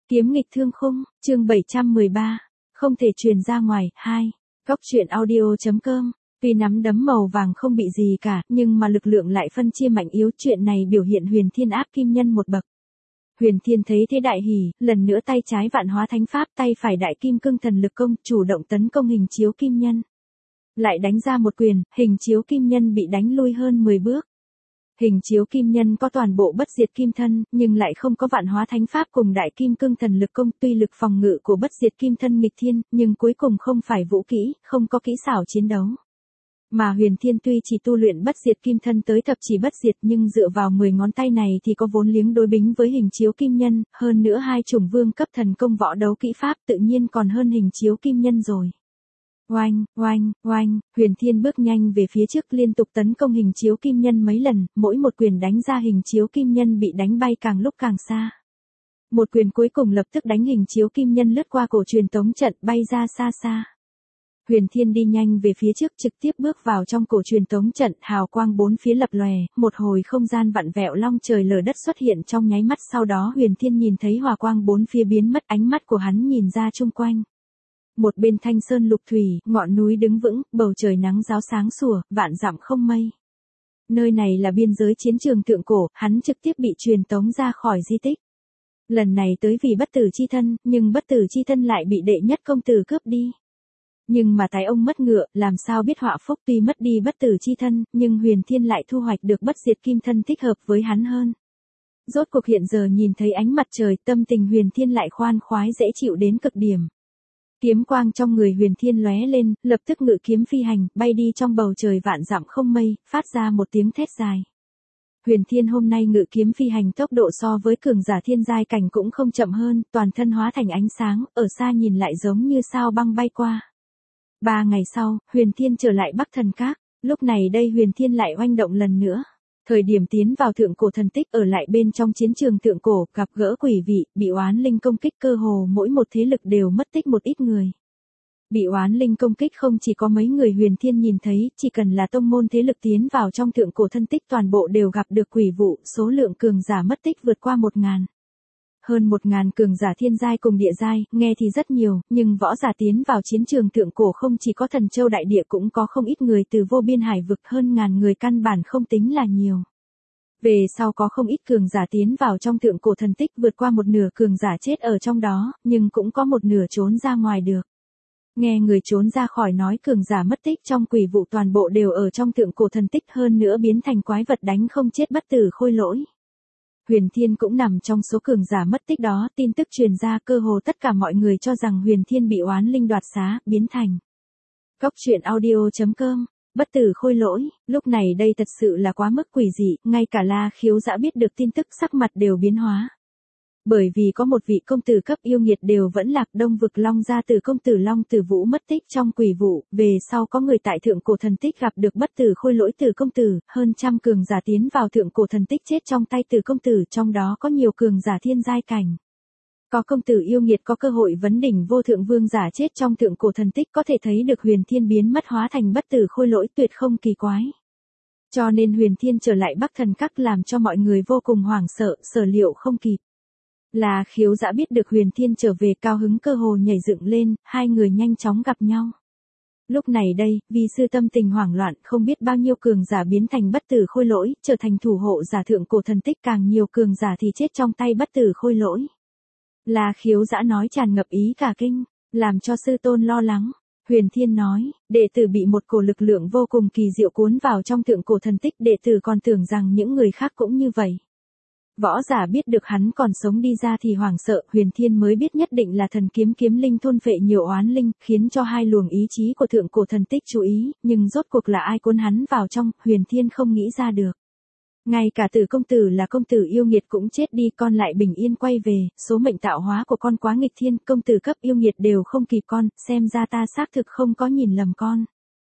Kiếm nghịch thương khung, chương 713. Không thể truyền ra ngoài, 2. Cóc truyện audio.com. Tuy nắm đấm màu vàng không bị gì cả, nhưng mà lực lượng lại phân chia mạnh yếu. Chuyện này biểu hiện Huyền Thiên áp kim nhân một bậc. Huyền Thiên thấy thế đại hỉ, lần nữa tay trái vạn hóa thánh pháp, tay phải đại kim cương thần lực công, chủ động tấn công hình chiếu kim nhân. Lại đánh ra một quyền, hình chiếu kim nhân bị đánh lui hơn 10 bước. Hình chiếu kim nhân có toàn bộ bất diệt kim thân, nhưng lại không có vạn hóa thánh pháp cùng đại kim cương thần lực công. Tuy lực phòng ngự của bất diệt kim thân nghịch thiên, nhưng cuối cùng không phải vũ kỹ, không có kỹ xảo chiến đấu. Mà Huyền Thiên tuy chỉ tu luyện bất diệt kim thân tới thập chỉ bất diệt, nhưng dựa vào 10 ngón tay này thì có vốn liếng đối bính với hình chiếu kim nhân, hơn nữa hai chủng vương cấp thần công võ đấu kỹ pháp tự nhiên còn hơn hình chiếu kim nhân rồi. Oanh, oanh, oanh, Huyền Thiên bước nhanh về phía trước liên tục tấn công hình chiếu kim nhân mấy lần, mỗi một quyền đánh ra hình chiếu kim nhân bị đánh bay càng lúc càng xa. Một quyền cuối cùng lập tức đánh hình chiếu kim nhân lướt qua cổ truyền tống trận bay ra xa xa. Huyền Thiên đi nhanh về phía trước trực tiếp bước vào trong cổ truyền tống trận, hào quang bốn phía lập lòe, một hồi không gian vặn vẹo long trời lở đất xuất hiện trong nháy mắt, sau đó Huyền Thiên nhìn thấy hỏa quang bốn phía biến mất, ánh mắt của hắn nhìn ra chung quanh. Một bên thanh sơn lục thủy, ngọn núi đứng vững, bầu trời nắng ráo sáng sủa, vạn dặm không mây. Nơi này là biên giới chiến trường thượng cổ, hắn trực tiếp bị truyền tống ra khỏi di tích. Lần này tới vì bất tử chi thân, nhưng bất tử chi thân lại bị đệ nhất công tử cướp đi. Nhưng mà tài ông mất ngựa, làm sao biết họa phúc, tuy mất đi bất tử chi thân, nhưng Huyền Thiên lại thu hoạch được bất diệt kim thân thích hợp với hắn hơn. Rốt cuộc hiện giờ nhìn thấy ánh mặt trời, tâm tình Huyền Thiên lại khoan khoái dễ chịu đến cực điểm. Kiếm quang trong người Huyền Thiên lóe lên, lập tức ngự kiếm phi hành, bay đi trong bầu trời vạn dặm không mây, phát ra một tiếng thét dài. Huyền Thiên hôm nay ngự kiếm phi hành tốc độ so với cường giả thiên giai cảnh cũng không chậm hơn, toàn thân hóa thành ánh sáng, ở xa nhìn lại giống như sao băng bay qua. 3 ngày sau, Huyền Thiên trở lại Bắc Thần Các, lúc này đây Huyền Thiên lại oanh động lần nữa. Thời điểm tiến vào thượng cổ thần tích, ở lại bên trong chiến trường thượng cổ, gặp gỡ quỷ vị, bị oán linh công kích, cơ hồ mỗi một thế lực đều mất tích một ít người. Bị oán linh công kích không chỉ có mấy người Huyền Thiên nhìn thấy, chỉ cần là tông môn thế lực tiến vào trong thượng cổ thần tích toàn bộ đều gặp được quỷ vụ, số lượng cường giả mất tích vượt qua 1000. Hơn 1000 cường giả thiên giai cùng địa giai, nghe thì rất nhiều, nhưng võ giả tiến vào chiến trường thượng cổ không chỉ có Thần Châu đại địa, cũng có không ít người từ vô biên hải vực, hơn 1000 người căn bản không tính là nhiều. Về sau có không ít cường giả tiến vào trong thượng cổ thần tích, vượt qua một nửa cường giả chết ở trong đó, nhưng cũng có một nửa trốn ra ngoài được. Nghe người trốn ra khỏi nói cường giả mất tích trong quỷ vụ toàn bộ đều ở trong thượng cổ thần tích, hơn nữa biến thành quái vật đánh không chết bất tử khôi lỗi. Huyền Thiên cũng nằm trong số cường giả mất tích đó, tin tức truyền ra cơ hồ tất cả mọi người cho rằng Huyền Thiên bị oán linh đoạt xá, biến thành. Cóc truyện audio.com. Bất tử khôi lỗi, lúc này đây thật sự là quá mức quỷ dị, ngay cả La Khiếu Dã biết được tin tức sắc mặt đều biến hóa. Bởi vì có một vị công tử cấp yêu nghiệt đều vẫn lạc, Đông vực Long gia tử công tử Long Tử Vũ mất tích trong quỷ vụ, về sau có người tại thượng cổ thần tích gặp được bất tử khôi lỗi tử công tử, hơn trăm cường giả tiến vào thượng cổ thần tích chết trong tay tử công tử, trong đó có nhiều cường giả thiên giai cảnh. Có công tử yêu nghiệt có cơ hội vấn đỉnh vô thượng vương giả chết trong thượng cổ thần tích, có thể thấy được Huyền Thiên biến mất hóa thành bất tử khôi lỗi tuyệt không kỳ quái. Cho nên Huyền Thiên trở lại Bắc Thần Các làm cho mọi người vô cùng hoảng sợ, sở liệu không kịp. Là Khiếu Dã biết được Huyền Thiên trở về, cao hứng cơ hồ nhảy dựng lên, hai người nhanh chóng gặp nhau. Lúc này đây, vì sư tâm tình hoảng loạn, không biết bao nhiêu cường giả biến thành bất tử khôi lỗi, trở thành thủ hộ giả thượng cổ thần tích, càng nhiều cường giả thì chết trong tay bất tử khôi lỗi. Là Khiếu Dã nói tràn ngập ý cả kinh, làm cho sư tôn lo lắng. Huyền Thiên nói, đệ tử bị một cổ lực lượng vô cùng kỳ diệu cuốn vào trong thượng cổ thần tích, đệ tử còn tưởng rằng những người khác cũng như vậy. Võ giả biết được hắn còn sống đi ra thì hoảng sợ, Huyền Thiên mới biết nhất định là thần kiếm kiếm linh thôn phệ nhiều oán linh, khiến cho hai luồng ý chí của thượng cổ thần tích chú ý, nhưng rốt cuộc là ai cuốn hắn vào trong, Huyền Thiên không nghĩ ra được. Ngay cả tử công tử là công tử yêu nghiệt cũng chết đi, con lại bình yên quay về, số mệnh tạo hóa của con quá nghịch thiên, công tử cấp yêu nghiệt đều không kịp con, xem ra ta xác thực không có nhìn lầm con.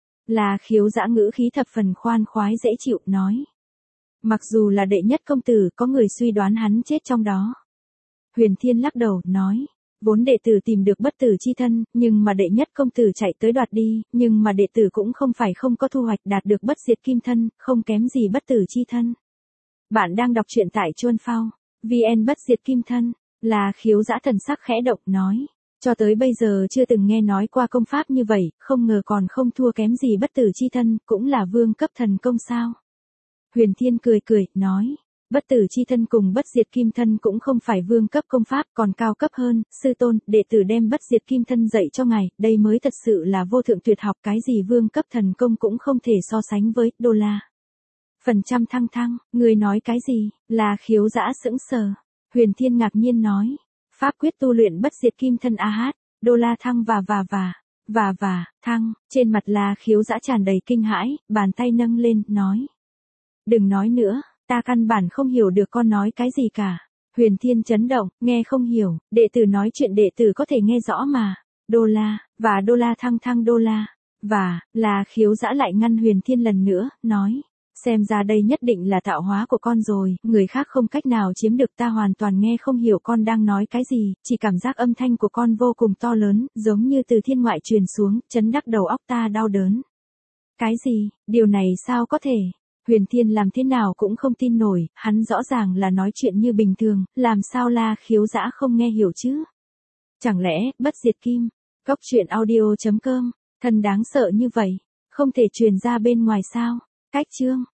Là Khiếu Dã ngữ khí thập phần khoan khoái dễ chịu, nói. Mặc dù là đệ nhất công tử, có người suy đoán hắn chết trong đó. Huyền Thiên lắc đầu, nói. Vốn đệ tử tìm được bất tử chi thân, nhưng mà đệ nhất công tử chạy tới đoạt đi, nhưng mà đệ tử cũng không phải không có thu hoạch đạt được bất diệt kim thân, không kém gì bất tử chi thân. Bạn đang đọc truyện tại Chuan Phao, VN bất diệt kim thân. Là Khiếu Dã thần sắc khẽ động nói. Cho tới bây giờ chưa từng nghe nói qua công pháp như vậy, không ngờ còn không thua kém gì bất tử chi thân, cũng là vương cấp thần công sao. Huyền Thiên cười cười, nói. Bất tử chi thân cùng bất diệt kim thân cũng không phải vương cấp công pháp, còn cao cấp hơn. Sư tôn, đệ tử đem bất diệt kim thân dạy cho ngài, đây mới thật sự là vô thượng tuyệt học, cái gì vương cấp thần công cũng không thể so sánh với đô la. Phần trăm thăng thăng, người nói cái gì? Là Khiếu Dã sững sờ. Huyền Thiên ngạc nhiên nói. Pháp quyết tu luyện bất diệt kim thân a hát, đô la thăng và thăng, trên mặt là Khiếu Dã tràn đầy kinh hãi, bàn tay nâng lên, nói. Đừng nói nữa, ta căn bản không hiểu được con nói cái gì cả. Huyền Thiên chấn động, nghe không hiểu, đệ tử nói chuyện đệ tử có thể nghe rõ mà. Đô la, và đô la thăng đô la, và, là Khiếu Dã lại ngăn Huyền Thiên lần nữa, nói. Xem ra đây nhất định là tạo hóa của con rồi, người khác không cách nào chiếm được, ta hoàn toàn nghe không hiểu con đang nói cái gì, chỉ cảm giác âm thanh của con vô cùng to lớn, giống như từ thiên ngoại truyền xuống, chấn đắc đầu óc ta đau đớn. Cái gì, điều này sao có thể? Huyền Thiên làm thế nào cũng không tin nổi, hắn rõ ràng là nói chuyện như bình thường, làm sao La Khiếu Dã không nghe hiểu chứ? Chẳng lẽ, bất diệt kim, Cốc Truyện Audio.com, thân đáng sợ như vậy, không thể truyền ra bên ngoài sao? Cách chương